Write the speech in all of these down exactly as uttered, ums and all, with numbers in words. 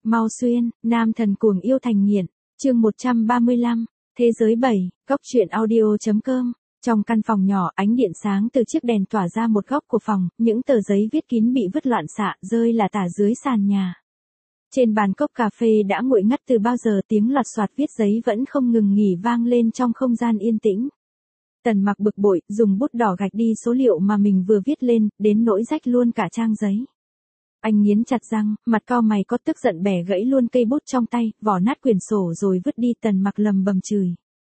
Mau xuyên, nam thần cuồng yêu thành nghiện, chương một trăm ba mươi lăm, thế giới bảy, góc truyện audio chấm com. Trong căn phòng nhỏ, ánh điện sáng từ chiếc đèn tỏa ra một góc của phòng, những tờ giấy viết kín bị vứt loạn xạ, rơi là tả dưới sàn nhà. Trên bàn cốc cà phê đã nguội ngắt từ bao giờ, tiếng loạt soạt viết giấy vẫn không ngừng nghỉ vang lên trong không gian yên tĩnh. Tần Mặc bực bội, dùng bút đỏ gạch đi số liệu mà mình vừa viết lên, đến nỗi rách luôn cả trang giấy. Anh nghiến chặt răng, mặt cau mày có tức giận bẻ gãy luôn cây bút trong tay, vỏ nát quyển sổ rồi vứt đi. Tần Mặc lầm bầm chửi.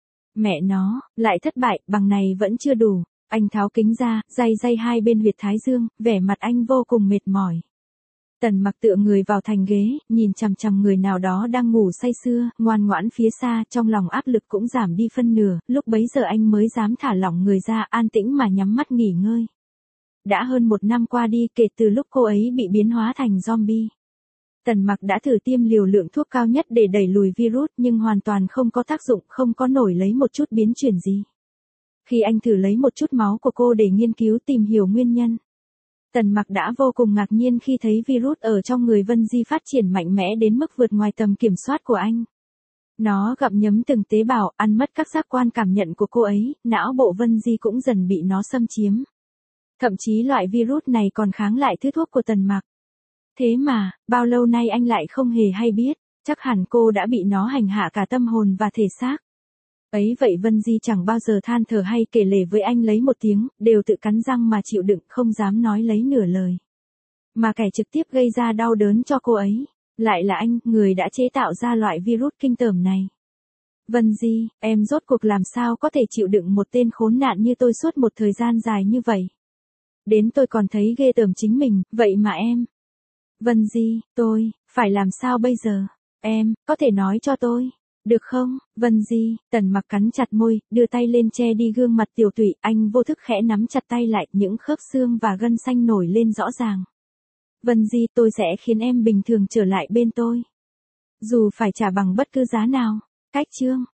Mẹ nó, lại thất bại, bằng này vẫn chưa đủ. Anh tháo kính ra, day day hai bên huyệt thái dương, vẻ mặt anh vô cùng mệt mỏi. Tần Mặc tựa người vào thành ghế, nhìn chằm chằm người nào đó đang ngủ say sưa, ngoan ngoãn phía xa, trong lòng áp lực cũng giảm đi phân nửa, lúc bấy giờ anh mới dám thả lỏng người ra, an tĩnh mà nhắm mắt nghỉ ngơi. Đã hơn một năm qua đi kể từ lúc cô ấy bị biến hóa thành zombie. Tần Mặc đã thử tiêm liều lượng thuốc cao nhất để đẩy lùi virus nhưng hoàn toàn không có tác dụng, không có nổi lấy một chút biến chuyển gì. Khi anh thử lấy một chút máu của cô để nghiên cứu tìm hiểu nguyên nhân, Tần Mặc đã vô cùng ngạc nhiên khi thấy virus ở trong người Vân Di phát triển mạnh mẽ đến mức vượt ngoài tầm kiểm soát của anh. Nó gặm nhấm từng tế bào, ăn mất các giác quan cảm nhận của cô ấy, não bộ Vân Di cũng dần bị nó xâm chiếm. Thậm chí loại virus này còn kháng lại thứ thuốc của Tần Mặc. Thế mà, bao lâu nay anh lại không hề hay biết, chắc hẳn cô đã bị nó hành hạ cả tâm hồn và thể xác. Ấy vậy Vân Di chẳng bao giờ than thở hay kể lể với anh lấy một tiếng, đều tự cắn răng mà chịu đựng, không dám nói lấy nửa lời. Mà kẻ trực tiếp gây ra đau đớn cho cô ấy, lại là anh, người đã chế tạo ra loại virus kinh tởm này. Vân Di, em rốt cuộc làm sao có thể chịu đựng một tên khốn nạn như tôi suốt một thời gian dài như vậy? Đến tôi còn thấy ghê tởm chính mình, vậy mà em... Vân Di, tôi, phải làm sao bây giờ? Em, có thể nói cho tôi, được không? Vân Di, Tần Mặc cắn chặt môi, đưa tay lên che đi gương mặt tiểu tụy, anh vô thức khẽ nắm chặt tay lại, những khớp xương và gân xanh nổi lên rõ ràng. Vân Di, tôi sẽ khiến em bình thường trở lại bên tôi. Dù phải trả bằng bất cứ giá nào. Cách chương,